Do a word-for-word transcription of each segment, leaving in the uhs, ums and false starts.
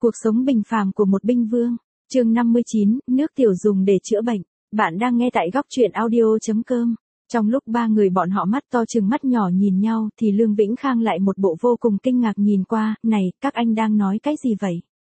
Cuộc sống bình phàm của một binh vương. Chương năm mươi chín, nước tiểu dùng để chữa bệnh. Bạn đang nghe tại góc truyện audio chấm com. Trong lúc ba người bọn họ mắt to trừng mắt nhỏ nhìn nhau thì Lương Vĩnh Khang lại một bộ vô cùng kinh ngạc nhìn qua, này, các anh đang nói cái gì vậy?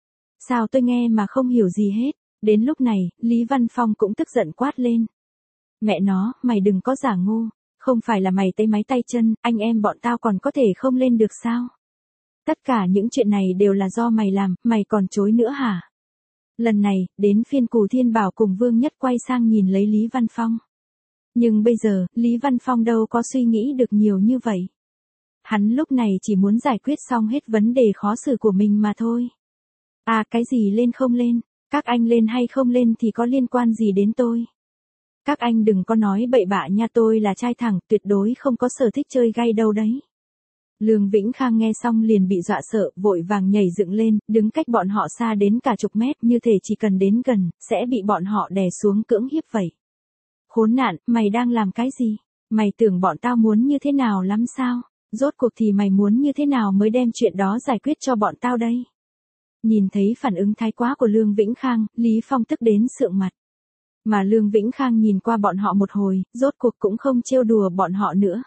Sao tôi nghe mà không hiểu gì hết? Đến lúc này, Lý Văn Phong cũng tức giận quát lên. Mẹ nó, mày đừng có giả ngu, không phải là mày tay máy tay chân, anh em bọn tao còn có thể không lên được sao? Tất cả những chuyện này đều là do mày làm, mày còn chối nữa hả? Lần này, đến phiên Cù Thiên Bảo cùng Vương Nhất quay sang nhìn lấy Lý Văn Phong. Nhưng bây giờ, Lý Văn Phong đâu có suy nghĩ được nhiều như vậy. Hắn lúc này chỉ muốn giải quyết xong hết vấn đề khó xử của mình mà thôi. À, cái gì lên không lên, các anh lên hay không lên thì có liên quan gì đến tôi. Các anh đừng có nói bậy bạ nha, tôi là trai thẳng, tuyệt đối không có sở thích chơi gay đâu đấy. Lương Vĩnh Khang nghe xong liền bị dọa sợ, vội vàng nhảy dựng lên, đứng cách bọn họ xa đến cả chục mét, như thể chỉ cần đến gần, sẽ bị bọn họ đè xuống cưỡng hiếp vậy. Khốn nạn, mày đang làm cái gì? Mày tưởng bọn tao muốn như thế nào lắm sao? Rốt cuộc thì mày muốn như thế nào mới đem chuyện đó giải quyết cho bọn tao đây? Nhìn thấy phản ứng thái quá của Lương Vĩnh Khang, Lý Phong tức đến sượng mặt. Mà Lương Vĩnh Khang nhìn qua bọn họ một hồi, rốt cuộc cũng không trêu đùa bọn họ nữa.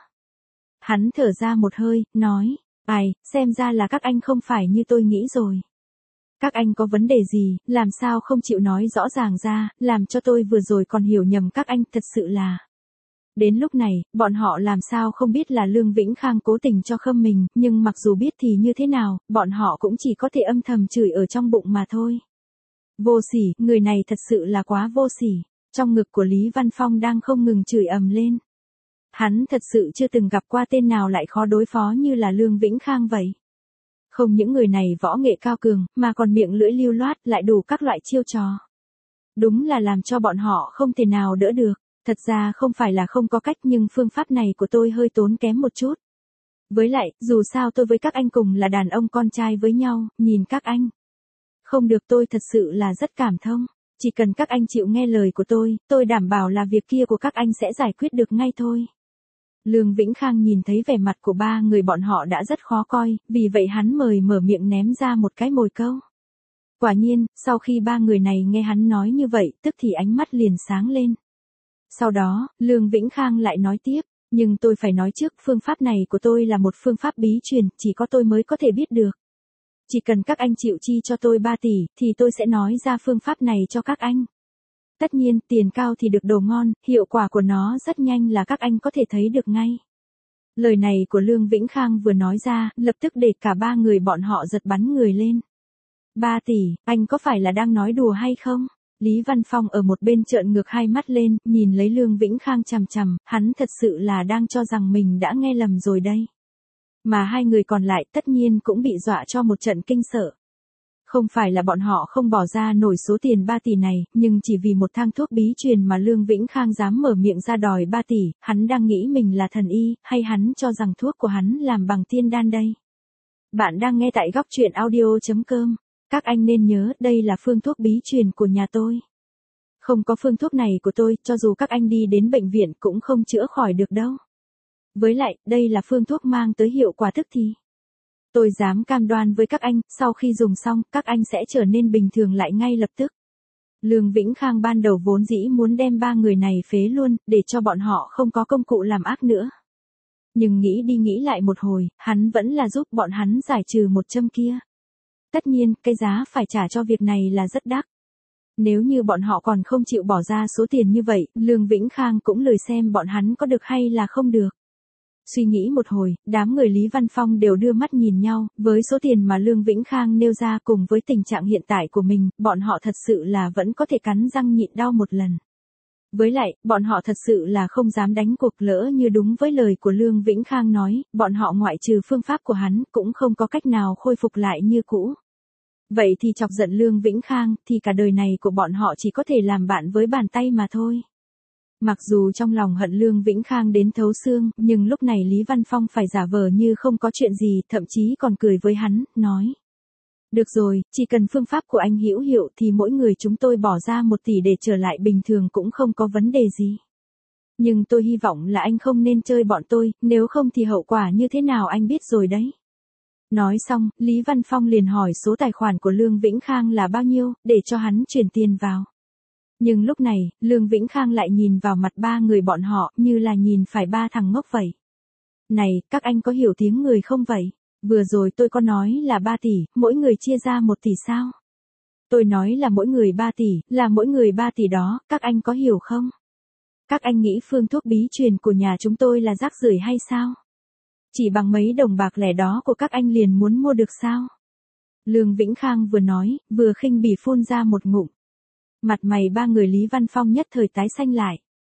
Hắn thở ra một hơi, nói, ai, xem ra là các anh không phải như tôi nghĩ rồi. Các anh có vấn đề gì, làm sao không chịu nói rõ ràng ra, làm cho tôi vừa rồi còn hiểu nhầm các anh, thật sự là. Đến lúc này, bọn họ làm sao không biết là Lương Vĩnh Khang cố tình cho khâm mình, nhưng mặc dù biết thì như thế nào, bọn họ cũng chỉ có thể âm thầm chửi ở trong bụng mà thôi. Vô sỉ, người này thật sự là quá vô sỉ. Trong ngực của Lý Văn Phong đang không ngừng chửi ầm lên. Hắn thật sự chưa từng gặp qua tên nào lại khó đối phó như là Lương Vĩnh Khang vậy. Không những người này võ nghệ cao cường, mà còn miệng lưỡi lưu loát, lại đủ các loại chiêu trò. Đúng là làm cho bọn họ không thể nào đỡ được. Thật ra không phải là không có cách, nhưng phương pháp này của tôi hơi tốn kém một chút. Với lại, dù sao tôi với các anh cùng là đàn ông con trai với nhau, nhìn các anh. Không được, tôi thật sự là rất cảm thông. Chỉ cần các anh chịu nghe lời của tôi, tôi đảm bảo là việc kia của các anh sẽ giải quyết được ngay thôi. Lương Vĩnh Khang nhìn thấy vẻ mặt của ba người bọn họ đã rất khó coi, vì vậy hắn mời mở miệng ném ra một cái mồi câu. Quả nhiên, sau khi ba người này nghe hắn nói như vậy, tức thì ánh mắt liền sáng lên. Sau đó, Lương Vĩnh Khang lại nói tiếp, nhưng tôi phải nói trước, phương pháp này của tôi là một phương pháp bí truyền, chỉ có tôi mới có thể biết được. Chỉ cần các anh chịu chi cho tôi ba tỷ, thì tôi sẽ nói ra phương pháp này cho các anh. Tất nhiên, tiền cao thì được đồ ngon, hiệu quả của nó rất nhanh là các anh có thể thấy được ngay. Lời này của Lương Vĩnh Khang vừa nói ra, lập tức để cả ba người bọn họ giật bắn người lên. Ba tỷ, anh có phải là đang nói đùa hay không? Lý Văn Phong ở một bên trợn ngược hai mắt lên, nhìn lấy Lương Vĩnh Khang chằm chằm, hắn thật sự là đang cho rằng mình đã nghe lầm rồi đây. Mà hai người còn lại tất nhiên cũng bị dọa cho một trận kinh sợ. Không phải là bọn họ không bỏ ra nổi số tiền ba tỷ này, nhưng chỉ vì một thang thuốc bí truyền mà Lương Vĩnh Khang dám mở miệng ra đòi ba tỷ, hắn đang nghĩ mình là thần y, hay hắn cho rằng thuốc của hắn làm bằng tiên đan đây. Bạn đang nghe tại góc truyện audio chấm com. Các anh nên nhớ, đây là phương thuốc bí truyền của nhà tôi. Không có phương thuốc này của tôi, cho dù các anh đi đến bệnh viện cũng không chữa khỏi được đâu. Với lại, đây là phương thuốc mang tới hiệu quả tức thì. Tôi dám cam đoan với các anh, sau khi dùng xong, các anh sẽ trở nên bình thường lại ngay lập tức. Lương Vĩnh Khang ban đầu vốn dĩ muốn đem ba người này phế luôn, để cho bọn họ không có công cụ làm ác nữa. Nhưng nghĩ đi nghĩ lại một hồi, hắn vẫn là giúp bọn hắn giải trừ một châm kia. Tất nhiên, cái giá phải trả cho việc này là rất đắt. Nếu như bọn họ còn không chịu bỏ ra số tiền như vậy, Lương Vĩnh Khang cũng lười xem bọn hắn có được hay là không được. Suy nghĩ một hồi, đám người Lý Văn Phong đều đưa mắt nhìn nhau, với số tiền mà Lương Vĩnh Khang nêu ra cùng với tình trạng hiện tại của mình, bọn họ thật sự là vẫn có thể cắn răng nhịn đau một lần. Với lại, bọn họ thật sự là không dám đánh cuộc, lỡ như đúng với lời của Lương Vĩnh Khang nói, bọn họ ngoại trừ phương pháp của hắn cũng không có cách nào khôi phục lại như cũ. Vậy thì chọc giận Lương Vĩnh Khang, thì cả đời này của bọn họ chỉ có thể làm bạn với bàn tay mà thôi. Mặc dù trong lòng hận Lương Vĩnh Khang đến thấu xương, nhưng lúc này Lý Văn Phong phải giả vờ như không có chuyện gì, thậm chí còn cười với hắn, nói. Được rồi, chỉ cần phương pháp của anh hữu hiệu thì mỗi người chúng tôi bỏ ra một tỷ để trở lại bình thường cũng không có vấn đề gì. Nhưng tôi hy vọng là anh không nên chơi bọn tôi, nếu không thì hậu quả như thế nào anh biết rồi đấy. Nói xong, Lý Văn Phong liền hỏi số tài khoản của Lương Vĩnh Khang là bao nhiêu, để cho hắn chuyển tiền vào. Nhưng lúc này, Lương Vĩnh Khang lại nhìn vào mặt ba người bọn họ như là nhìn phải ba thằng ngốc vậy. Này, các anh có hiểu tiếng người không vậy? Vừa rồi tôi có nói là ba tỷ, mỗi người chia ra một tỷ sao? Tôi nói là mỗi người ba tỷ, là mỗi người ba tỷ đó, các anh có hiểu không? Các anh nghĩ phương thuốc bí truyền của nhà chúng tôi là rác rưởi hay sao? Chỉ bằng mấy đồng bạc lẻ đó của các anh liền muốn mua được sao? Lương Vĩnh Khang vừa nói, vừa khinh bỉ phun ra một ngụm. Mặt mày ba người Lý Văn Phong nhất thời tái xanh lại.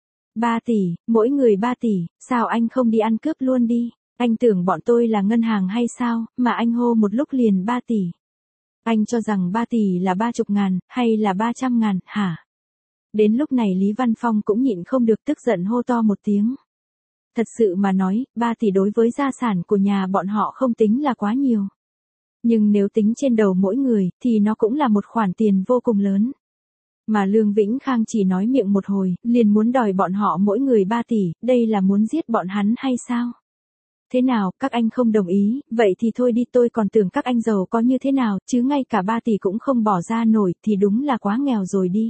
Ba tỷ, mỗi người ba tỷ, sao anh không đi ăn cướp luôn đi? Anh tưởng bọn tôi là ngân hàng hay sao, mà anh hô một lúc liền ba tỷ. Anh cho rằng ba tỷ là ba chục ngàn, hay là ba trăm ngàn, hả? Đến lúc này Lý Văn Phong cũng nhịn không được tức giận hô to một tiếng. Thật sự mà nói, ba tỷ đối với gia sản của nhà bọn họ không tính là quá nhiều. Nhưng nếu tính trên đầu mỗi người, thì nó cũng là một khoản tiền vô cùng lớn. Mà Lương Vĩnh Khang chỉ nói miệng một hồi, liền muốn đòi bọn họ mỗi người ba tỷ, đây là muốn giết bọn hắn hay sao? Thế nào, các anh không đồng ý, vậy thì thôi đi, tôi còn tưởng các anh giàu có như thế nào, chứ ngay cả ba tỷ cũng không bỏ ra nổi, thì đúng là quá nghèo rồi đi.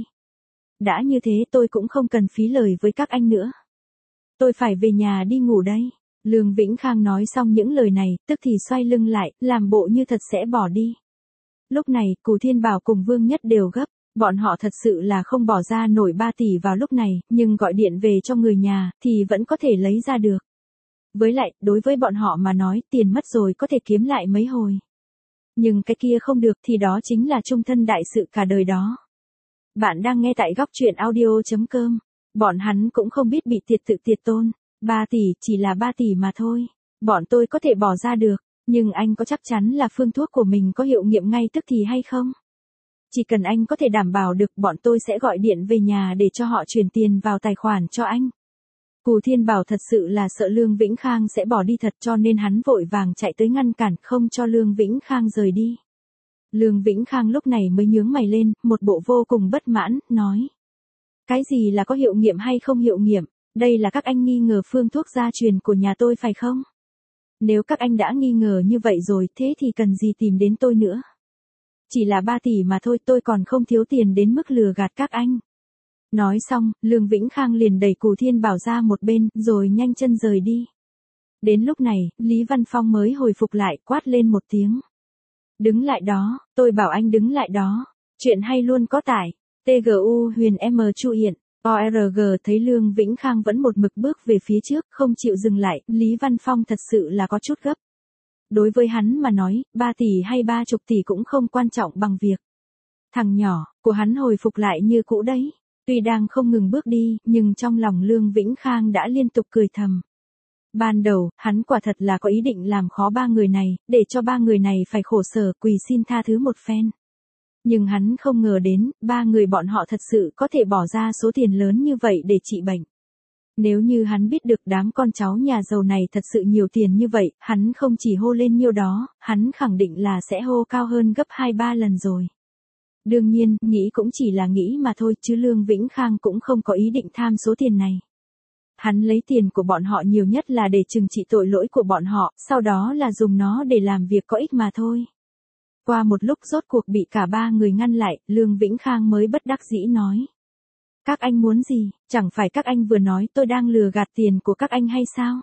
Đã như thế tôi cũng không cần phí lời với các anh nữa. Tôi phải về nhà đi ngủ đây. Lương Vĩnh Khang nói xong những lời này, tức thì xoay lưng lại, làm bộ như thật sẽ bỏ đi. Lúc này, Cù Thiên Bảo cùng Vương Nhất đều gấp. Bọn họ thật sự là không bỏ ra nổi ba tỷ vào lúc này, nhưng gọi điện về cho người nhà, thì vẫn có thể lấy ra được. Với lại, đối với bọn họ mà nói, tiền mất rồi có thể kiếm lại mấy hồi. Nhưng cái kia không được thì đó chính là chung thân đại sự cả đời đó. Bạn đang nghe tại góc truyện audio.com. Bọn hắn cũng không biết bị tiệt tự tiệt tôn. ba tỷ chỉ là ba tỷ mà thôi. Bọn tôi có thể bỏ ra được, nhưng anh có chắc chắn là phương thuốc của mình có hiệu nghiệm ngay tức thì hay không? Chỉ cần anh có thể đảm bảo được, bọn tôi sẽ gọi điện về nhà để cho họ chuyển tiền vào tài khoản cho anh. Cù Thiên Bảo thật sự là sợ Lương Vĩnh Khang sẽ bỏ đi thật, cho nên hắn vội vàng chạy tới ngăn cản, không cho Lương Vĩnh Khang rời đi. Lương Vĩnh Khang lúc này mới nhướng mày lên, một bộ vô cùng bất mãn, nói. Cái gì là có hiệu nghiệm hay không hiệu nghiệm? Đây là các anh nghi ngờ phương thuốc gia truyền của nhà tôi phải không? Nếu các anh đã nghi ngờ như vậy rồi, thế thì cần gì tìm đến tôi nữa? Chỉ là ba tỷ mà thôi, tôi còn không thiếu tiền đến mức lừa gạt các anh. Nói xong, Lương Vĩnh Khang liền đẩy Cù Thiên Bảo ra một bên, rồi nhanh chân rời đi. Đến lúc này, Lý Văn Phong mới hồi phục lại, quát lên một tiếng. Đứng lại đó, tôi bảo anh đứng lại đó. Chuyện hay luôn có tải. tê giê u Huyền M Chu Hiện. o rờ giê thấy Lương Vĩnh Khang vẫn một mực bước về phía trước, không chịu dừng lại, Lý Văn Phong thật sự là có chút gấp. Đối với hắn mà nói, ba tỷ hay ba chục tỷ cũng không quan trọng bằng việc. Thằng nhỏ, của hắn hồi phục lại như cũ đấy. Tuy đang không ngừng bước đi, nhưng trong lòng Lương Vĩnh Khang đã liên tục cười thầm. Ban đầu, hắn quả thật là có ý định làm khó ba người này, để cho ba người này phải khổ sở quỳ xin tha thứ một phen. Nhưng hắn không ngờ đến, ba người bọn họ thật sự có thể bỏ ra số tiền lớn như vậy để trị bệnh. Nếu như hắn biết được đám con cháu nhà giàu này thật sự nhiều tiền như vậy, hắn không chỉ hô lên nhiêu đó, hắn khẳng định là sẽ hô cao hơn gấp hai ba lần rồi. Đương nhiên, nghĩ cũng chỉ là nghĩ mà thôi, chứ Lương Vĩnh Khang cũng không có ý định tham số tiền này. Hắn lấy tiền của bọn họ nhiều nhất là để trừng trị tội lỗi của bọn họ, sau đó là dùng nó để làm việc có ích mà thôi. Qua một lúc rốt cuộc bị cả ba người ngăn lại, Lương Vĩnh Khang mới bất đắc dĩ nói. Các anh muốn gì, chẳng phải các anh vừa nói tôi đang lừa gạt tiền của các anh hay sao?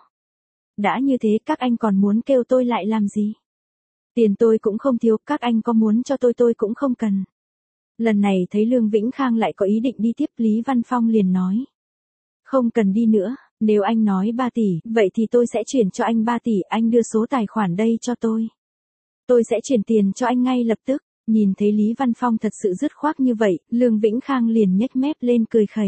Đã như thế các anh còn muốn kêu tôi lại làm gì? Tiền tôi cũng không thiếu, các anh có muốn cho tôi tôi cũng không cần. Lần này thấy Lương Vĩnh Khang lại có ý định đi tiếp, Lý Văn Phong liền nói. Không cần đi nữa, nếu anh nói ba tỷ, vậy thì tôi sẽ chuyển cho anh ba tỷ, anh đưa số tài khoản đây cho tôi. Tôi sẽ chuyển tiền cho anh ngay lập tức. Nhìn thấy Lý Văn Phong thật sự dứt khoát như vậy, Lương Vĩnh Khang liền nhếch mép lên cười khẩy.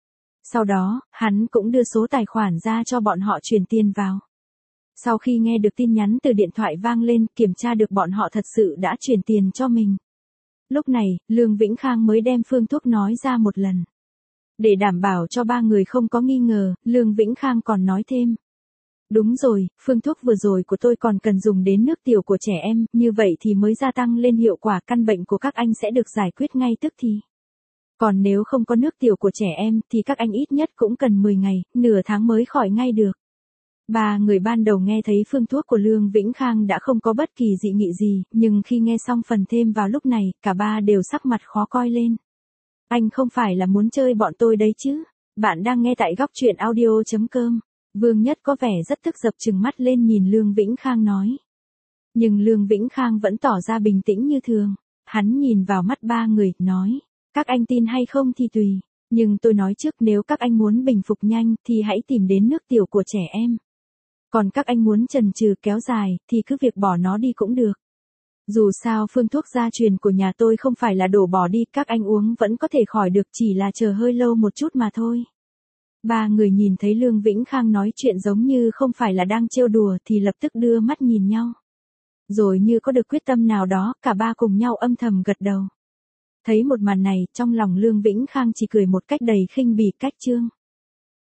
Sau đó, hắn cũng đưa số tài khoản ra cho bọn họ chuyển tiền vào. Sau khi nghe được tin nhắn từ điện thoại vang lên, kiểm tra được bọn họ thật sự đã chuyển tiền cho mình. Lúc này, Lương Vĩnh Khang mới đem phương thuốc nói ra một lần. Để đảm bảo cho ba người không có nghi ngờ, Lương Vĩnh Khang còn nói thêm. Đúng rồi, phương thuốc vừa rồi của tôi còn cần dùng đến nước tiểu của trẻ em, như vậy thì mới gia tăng lên hiệu quả, căn bệnh của các anh sẽ được giải quyết ngay tức thì. Còn nếu không có nước tiểu của trẻ em thì các anh ít nhất cũng cần mười ngày, nửa tháng mới khỏi ngay được. Ba người ban đầu nghe thấy phương thuốc của Lương Vĩnh Khang đã không có bất kỳ dị nghị gì, nhưng khi nghe xong phần thêm vào lúc này, cả ba đều sắc mặt khó coi lên. Anh không phải là muốn chơi bọn tôi đấy chứ? Bạn đang nghe tại góc truyện audio.com. Vương Nhất có vẻ rất tức giận trừng mắt lên nhìn Lương Vĩnh Khang nói. Nhưng Lương Vĩnh Khang vẫn tỏ ra bình tĩnh như thường. Hắn nhìn vào mắt ba người, nói. Các anh tin hay không thì tùy. Nhưng tôi nói trước, nếu các anh muốn bình phục nhanh thì hãy tìm đến nước tiểu của trẻ em. Còn các anh muốn chần chừ kéo dài thì cứ việc bỏ nó đi cũng được. Dù sao phương thuốc gia truyền của nhà tôi không phải là đổ bỏ đi, các anh uống vẫn có thể khỏi được, chỉ là chờ hơi lâu một chút mà thôi. Ba người nhìn thấy Lương Vĩnh Khang nói chuyện giống như không phải là đang trêu đùa thì lập tức đưa mắt nhìn nhau. Rồi như có được quyết tâm nào đó, cả ba cùng nhau âm thầm gật đầu. Thấy một màn này, trong lòng Lương Vĩnh Khang chỉ cười một cách đầy khinh bỉ, cách trương.